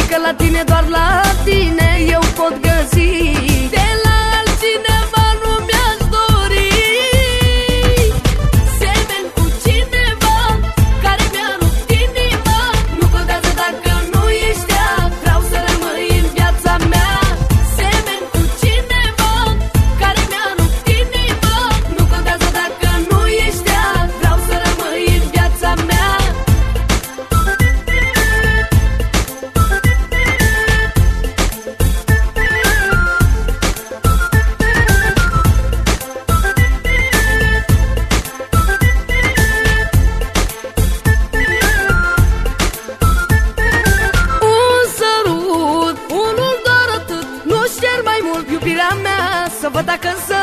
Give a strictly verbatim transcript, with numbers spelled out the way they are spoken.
că la tine, doar la tine eu pot găsi. De la altcineva nu mi-aș dori semeni cu cineva care mi-a rupt inima. Nu contează dacă nu ești ea, vreau să rămâi în viața mea. Semeni cu cineva care mi-a rupt inima. Nu contează dacă nu ești ea, vreau să rămâi în viața mea. Iubirea mea, să văd dacă însă